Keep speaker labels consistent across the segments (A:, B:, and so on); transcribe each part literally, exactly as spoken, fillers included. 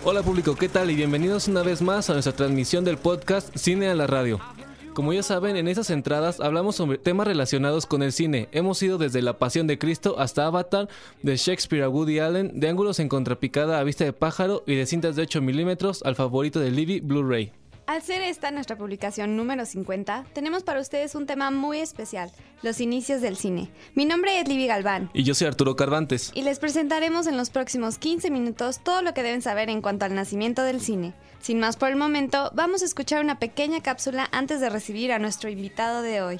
A: Hola público, ¿qué tal? Y bienvenidos una vez más a nuestra transmisión del podcast Cine a la Radio. Como ya saben, en estas entradas hablamos sobre temas relacionados con el cine. Hemos ido desde La Pasión de Cristo hasta Avatar, de Shakespeare a Woody Allen, de ángulos en contrapicada a vista de pájaro y de cintas de ocho milímetros al favorito de Libby, Blu-ray.
B: Al ser esta nuestra publicación número cincuenta, tenemos para ustedes un tema muy especial, los inicios del cine. Mi nombre es Libby Galván.
A: Y yo soy Arturo Carvantes.
B: Y les presentaremos en los próximos quince minutos todo lo que deben saber en cuanto al nacimiento del cine. Sin más por el momento, vamos a escuchar una pequeña cápsula antes de recibir a nuestro invitado de hoy.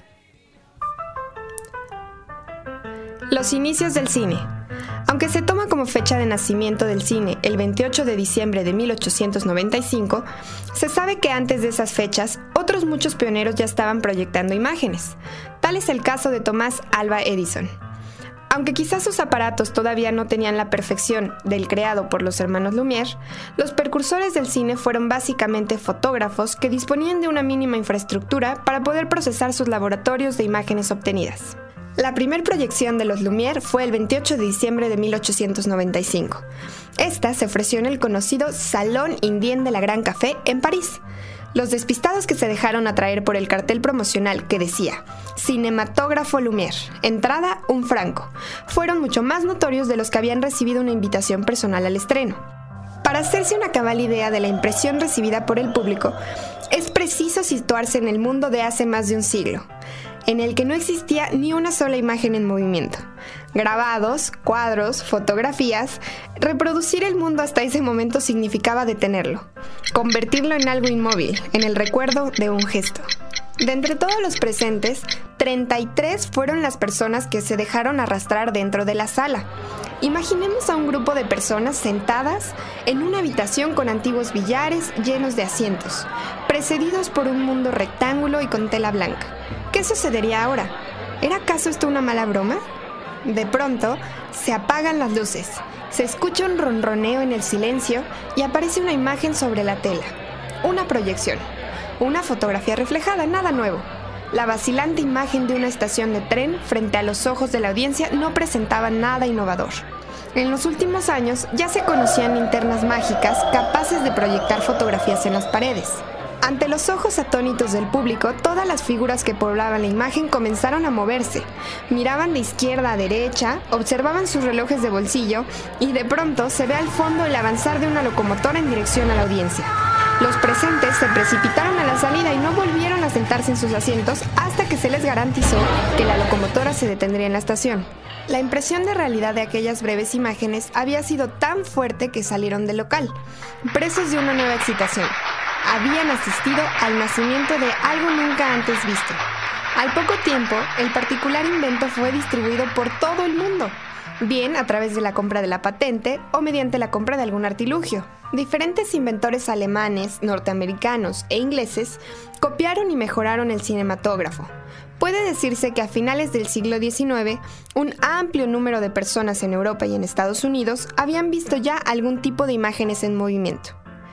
C: Los inicios del cine. Aunque se toma como fecha de nacimiento del cine el veintiocho de diciembre de mil ochocientos noventa y cinco, se sabe que antes de esas fechas, otros muchos pioneros ya estaban proyectando imágenes. Tal es el caso de Thomas Alva Edison. Aunque quizás sus aparatos todavía no tenían la perfección del creado por los hermanos Lumière, los precursores del cine fueron básicamente fotógrafos que disponían de una mínima infraestructura para poder procesar sus laboratorios de imágenes obtenidas. La primera proyección de los Lumière fue el veintiocho de diciembre de mil ochocientos noventa y cinco. Esta se ofreció en el conocido Salón Indien de la Gran Café en París. Los despistados que se dejaron atraer por el cartel promocional que decía Cinematógrafo Lumière, entrada un franco, fueron mucho más notorios de los que habían recibido una invitación personal al estreno. Para hacerse una cabal idea de la impresión recibida por el público, es preciso situarse en el mundo de hace más de un siglo, en el que no existía ni una sola imagen en movimiento. Grabados, cuadros, fotografías, reproducir el mundo hasta ese momento significaba detenerlo, convertirlo en algo inmóvil, en el recuerdo de un gesto. De entre todos los presentes, treinta y tres fueron las personas que se dejaron arrastrar dentro de la sala. Imaginemos a un grupo de personas sentadas en una habitación con antiguos billares llenos de asientos, precedidos por un mundo rectángulo y con tela blanca. ¿Qué sucedería ahora? ¿Era acaso esto una mala broma? De pronto, se apagan las luces, se escucha un ronroneo en el silencio y aparece una imagen sobre la tela. Una proyección. Una fotografía reflejada, nada nuevo. La vacilante imagen de una estación de tren frente a los ojos de la audiencia no presentaba nada innovador. En los últimos años ya se conocían linternas mágicas capaces de proyectar fotografías en las paredes. Ante los ojos atónitos del público, todas las figuras que poblaban la imagen comenzaron a moverse. Miraban de izquierda a derecha, observaban sus relojes de bolsillo y de pronto se ve al fondo el avanzar de una locomotora en dirección a la audiencia. Los presentes se precipitaron a la salida y no volvieron a sentarse en sus asientos hasta que se les garantizó que la locomotora se detendría en la estación. La impresión de realidad de aquellas breves imágenes había sido tan fuerte que salieron del local, presos de una nueva excitación. Habían asistido al nacimiento de algo nunca antes visto. Al poco tiempo, el particular invento fue distribuido por todo el mundo, bien a través de la compra de la patente o mediante la compra de algún artilugio. Diferentes inventores alemanes, norteamericanos e ingleses copiaron y mejoraron el cinematógrafo. Puede decirse que a finales del siglo diecinueve, un amplio número de personas en Europa y en Estados Unidos habían visto ya algún tipo de imágenes en movimiento.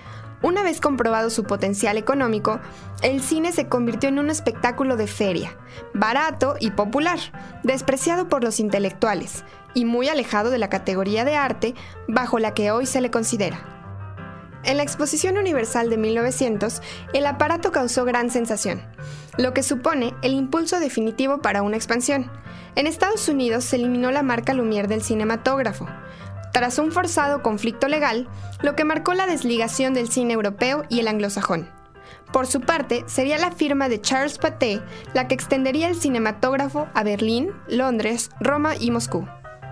C: Una vez comprobado su potencial económico, el cine se convirtió en un espectáculo de feria, barato y popular, despreciado por los intelectuales y muy alejado de la categoría de arte bajo la que hoy se le considera. En la Exposición Universal de mil novecientos, el aparato causó gran sensación, lo que supone el impulso definitivo para una expansión. En Estados Unidos se eliminó la marca Lumière del cinematógrafo, tras un forzado conflicto legal, lo que marcó la desligación del cine europeo y el anglosajón. Por su parte, sería la firma de Charles Pathé la que extendería el cinematógrafo a Berlín, Londres, Roma y Moscú.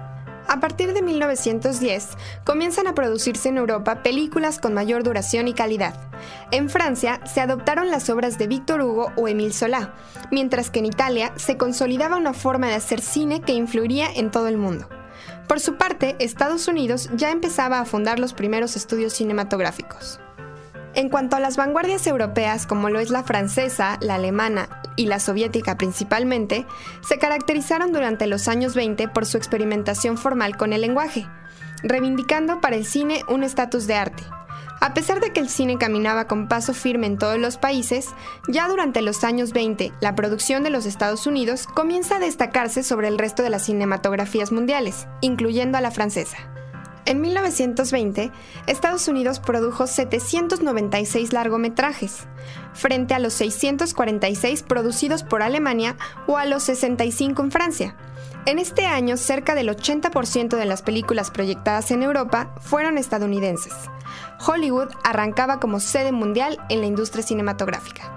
C: A partir de mil novecientos diez, comienzan a producirse en Europa películas con mayor duración y calidad. En Francia se adoptaron las obras de Victor Hugo o Émile Zola, mientras que en Italia se consolidaba una forma de hacer cine que influiría en todo el mundo. Por su parte, Estados Unidos ya empezaba a fundar los primeros estudios cinematográficos. En cuanto a las vanguardias europeas, como lo es la francesa, la alemana y la soviética principalmente, se caracterizaron durante los años veinte por su experimentación formal con el lenguaje, reivindicando para el cine un estatus de arte. A pesar de que el cine caminaba con paso firme en todos los países, ya durante los años veinte, la producción de los Estados Unidos comienza a destacarse sobre el resto de las cinematografías mundiales, incluyendo a la francesa. En mil novecientos veinte, Estados Unidos produjo setecientos noventa y seis largometrajes, frente a los seiscientos cuarenta y seis producidos por Alemania o a los sesenta y cinco en Francia. En este año, cerca del ochenta por ciento de las películas proyectadas en Europa fueron estadounidenses. Hollywood arrancaba como sede mundial en la industria cinematográfica.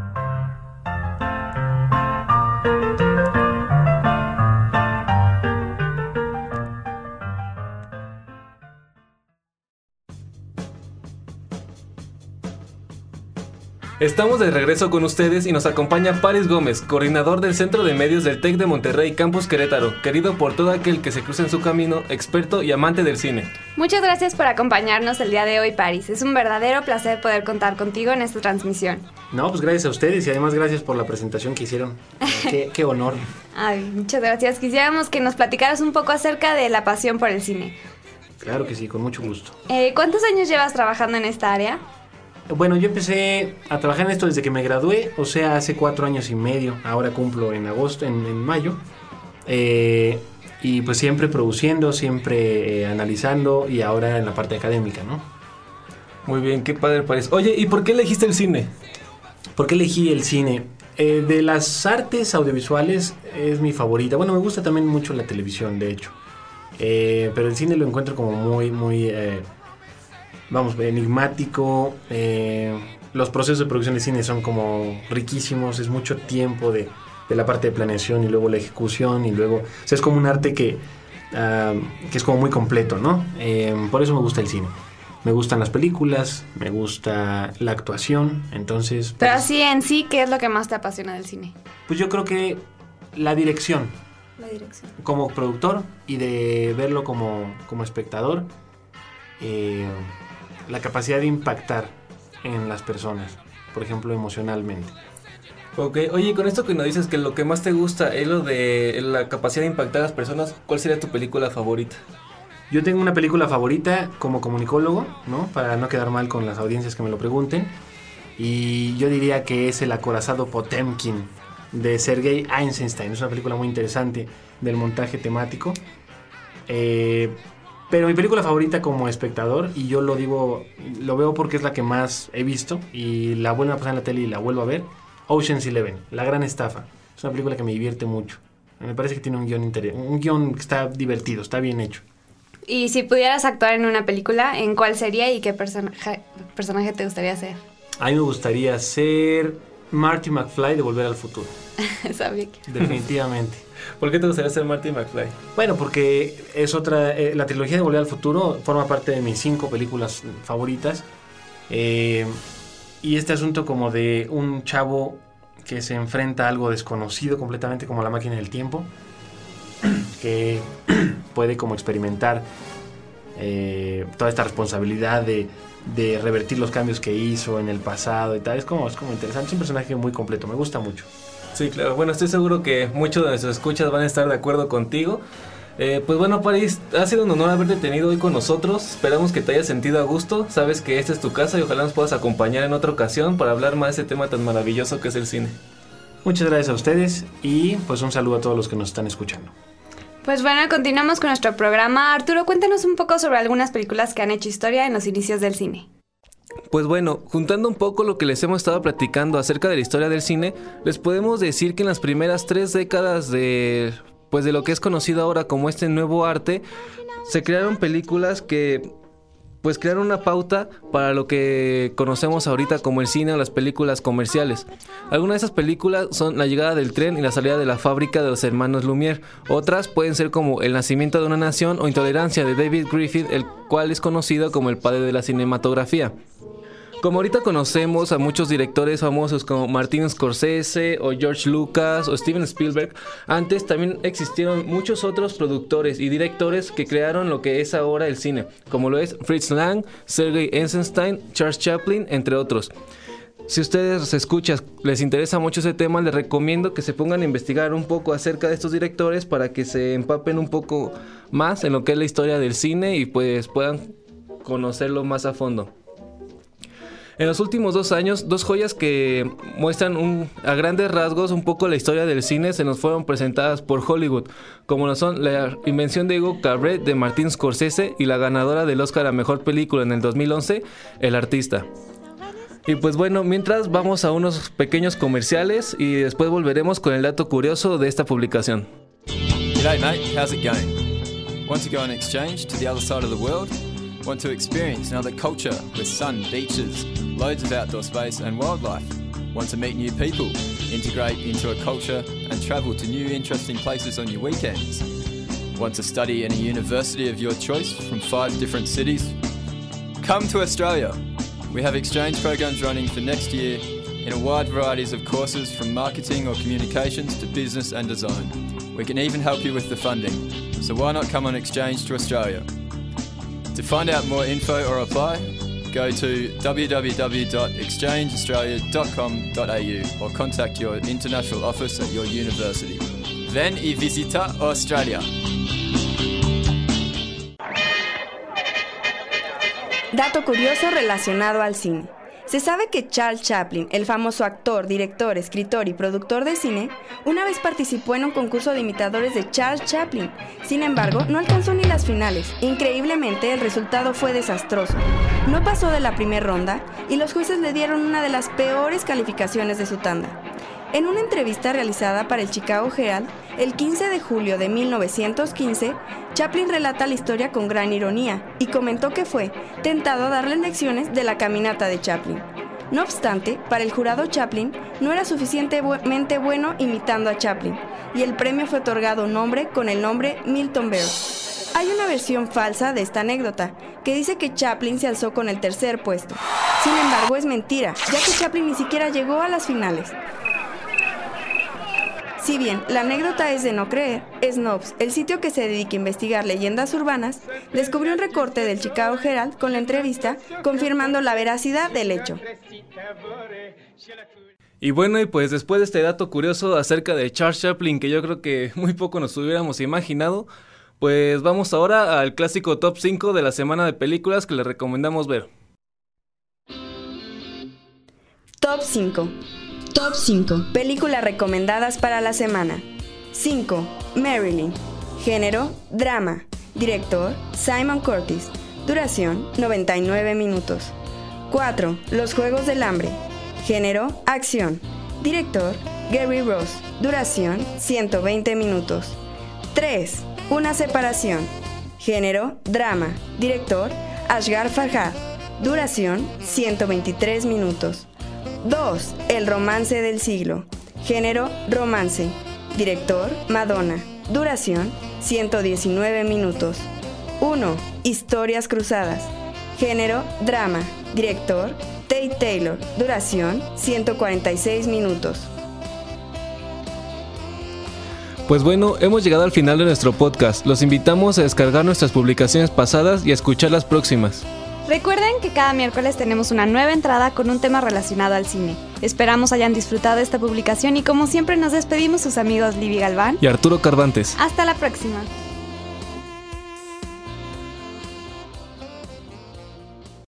A: Estamos de regreso con ustedes y nos acompaña Paris Gómez, coordinador del Centro de Medios del TEC de Monterrey, Campus Querétaro, querido por todo aquel que se cruce en su camino, experto y amante del cine.
B: Muchas gracias por acompañarnos el día de hoy, Paris. Es un verdadero placer poder contar contigo en esta transmisión.
D: No, pues gracias a ustedes y además gracias por la presentación que hicieron. Qué, qué honor.
B: Ay, muchas gracias. Quisiéramos que nos platicaras un poco acerca de la pasión por el cine.
D: Claro que sí, con mucho gusto.
B: Eh, ¿Cuántos años llevas trabajando en esta área?
D: Bueno, yo empecé a trabajar en esto desde que me gradué, o sea, hace cuatro años y medio. Ahora cumplo en agosto, en, en mayo. Eh, y pues siempre produciendo, siempre eh, analizando y ahora en la parte académica, ¿no?
A: Muy bien, qué padre Paris. Oye, ¿y por qué elegiste el cine?
D: ¿Por qué elegí el cine? Eh, de las artes audiovisuales es mi favorita. Bueno, me gusta también mucho la televisión, de hecho. Eh, pero el cine lo encuentro como muy, muy... Eh, Vamos, enigmático, eh, los procesos de producción de cine son como riquísimos, es mucho tiempo de, de la parte de planeación y luego la ejecución y luego, o sea, es como un arte que, uh, que es como muy completo, ¿no? Eh, por eso me gusta el cine. Me gustan las películas, me gusta la actuación, entonces...
B: Pero
D: pues,
B: así en sí, ¿qué es lo que más te apasiona del cine?
D: Pues yo creo que la dirección.
B: La dirección.
D: Como productor y de verlo como, como espectador. Eh, la capacidad de impactar en las personas, por ejemplo, emocionalmente.
A: Ok, oye, con esto que nos dices que lo que más te gusta es lo de la capacidad de impactar a las personas, ¿cuál sería tu película favorita?
D: Yo tengo una película favorita como comunicólogo, ¿no? Para no quedar mal con las audiencias que me lo pregunten. Y yo diría que es El acorazado Potemkin de Sergei Eisenstein. Es una película muy interesante del montaje temático. Eh... Pero mi película favorita como espectador, y yo lo digo, lo veo porque es la que más he visto, y la vuelvo a pasar en la tele y la vuelvo a ver, Ocean's Eleven, La Gran Estafa. Es una película que me divierte mucho. Me parece que tiene un guión inter- un guión que está divertido, está bien hecho.
B: Y si pudieras actuar en una película, ¿en cuál sería y qué personaje, personaje te gustaría ser?
D: A mí me gustaría ser Marty McFly de Volver al Futuro.
B: Sabía que...
D: Definitivamente.
A: ¿Por qué te gustaría ser Marty McFly?
D: Bueno, porque es otra... Eh, la trilogía de Volver al Futuro forma parte de mis cinco películas favoritas. Eh, y este asunto como de un chavo que se enfrenta a algo desconocido completamente como la máquina del tiempo, que puede como experimentar eh, toda esta responsabilidad de, de revertir los cambios que hizo en el pasado y tal. Es como, es como interesante, es un personaje muy completo, me gusta mucho.
A: Sí, claro. Bueno, estoy seguro que muchos de nuestros escuchas van a estar de acuerdo contigo. Eh, pues bueno, Paris, ha sido un honor haberte tenido hoy con nosotros. Esperamos que te hayas sentido a gusto. Sabes que esta es tu casa y ojalá nos puedas acompañar en otra ocasión para hablar más de ese tema tan maravilloso que es el cine.
D: Muchas gracias a ustedes y pues un saludo a todos los que nos están escuchando.
B: Pues bueno, continuamos con nuestro programa. Arturo, cuéntanos un poco sobre algunas películas que han hecho historia en los inicios del cine.
A: Pues bueno, juntando un poco lo que les hemos estado platicando acerca de la historia del cine, les podemos decir que en las primeras tres décadas de, pues de lo que es conocido ahora como este nuevo arte, se crearon películas que pues crearon una pauta para lo que conocemos ahorita como el cine o las películas comerciales. Algunas de esas películas son La llegada del tren y la salida de la fábrica de los hermanos Lumière. Otras pueden ser como El nacimiento de una nación o Intolerancia de David Griffith, el cual es conocido como el padre de la cinematografía. Como ahorita conocemos a muchos directores famosos como Martin Scorsese o George Lucas o Steven Spielberg, antes también existieron muchos otros productores y directores que crearon lo que es ahora el cine, como lo es Fritz Lang, Sergei Eisenstein, Charles Chaplin, entre otros. Si ustedes escuchan, les interesa mucho ese tema, les recomiendo que se pongan a investigar un poco acerca de estos directores para que se empapen un poco más en lo que es la historia del cine y pues puedan conocerlo más a fondo. En los últimos dos años, dos joyas que muestran un, a grandes rasgos un poco la historia del cine se nos fueron presentadas por Hollywood, como lo son La invención de Hugo Cabret de Martin Scorsese y la ganadora del Oscar a Mejor Película en el dos mil once, El Artista. Y pues bueno, mientras vamos a unos pequeños comerciales y después volveremos con el dato curioso de esta publicación.
E: G'day mate, how's it going? Want to go on exchange to the other side of the world? Want to experience another culture with sun, beaches, loads of outdoor space and wildlife? Want to meet new people, integrate into a culture and travel to new interesting places on your weekends? Want to study in a university of your choice from five different cities? Come to Australia. We have exchange programs running for next year in a wide variety of courses from marketing or communications to business and design. We can even help you with the funding, so why not come on exchange to Australia? To find out more info or apply, go to w w w dot exchange australia dot com dot a u or contact your international office at your university. Ven y visita Australia.
C: Dato curioso relacionado al cine. Se sabe que Charles Chaplin, el famoso actor, director, escritor y productor de cine, una vez participó en un concurso de imitadores de Charles Chaplin. Sin embargo, no alcanzó ni las finales. Increíblemente, el resultado fue desastroso. No pasó de la primera ronda y los jueces le dieron una de las peores calificaciones de su tanda. En una entrevista realizada para el Chicago Herald, el quince de julio de mil novecientos quince, Chaplin relata la historia con gran ironía y comentó que fue tentado a darle lecciones de la caminata de Chaplin. No obstante, para el jurado Chaplin no era suficientemente bueno imitando a Chaplin, y el premio fue otorgado a un hombre con el nombre Milton Berle. Hay una versión falsa de esta anécdota, que dice que Chaplin se alzó con el tercer puesto. Sin embargo, es mentira, ya que Chaplin ni siquiera llegó a las finales. Si bien la anécdota es de no creer, Snopes, el sitio que se dedica a investigar leyendas urbanas, descubrió un recorte del Chicago Herald con la entrevista, confirmando la veracidad del hecho.
A: Y bueno, y pues después de este dato curioso acerca de Charles Chaplin, que yo creo que muy poco nos hubiéramos imaginado, pues vamos ahora al clásico top cinco de la semana de películas que les recomendamos ver.
C: Top cinco. Top cinco. Películas recomendadas para la semana. cinco. Marilyn. Género, drama. Director, Simon Curtis. Duración, noventa y nueve minutos. cuatro. Los Juegos del Hambre. Género, acción. Director, Gary Ross. Duración, ciento veinte minutos. tres. Una separación. Género, drama. Director, Asghar Farhad. Duración, ciento veintitrés minutos. dos. El romance del siglo. Género, romance. Director, Madonna. Duración, ciento diecinueve minutos. uno. Historias cruzadas. Género, drama. Director, Tate Taylor. Duración, ciento cuarenta y seis minutos.
A: Pues bueno, hemos llegado al final de nuestro podcast. Los invitamos a descargar nuestras publicaciones pasadas y a escuchar las próximas.
B: Recuerden que cada miércoles tenemos una nueva entrada con un tema relacionado al cine. Esperamos hayan disfrutado esta publicación y como siempre nos despedimos sus amigos Libby Galván
A: y Arturo Carvantes.
B: Hasta la próxima.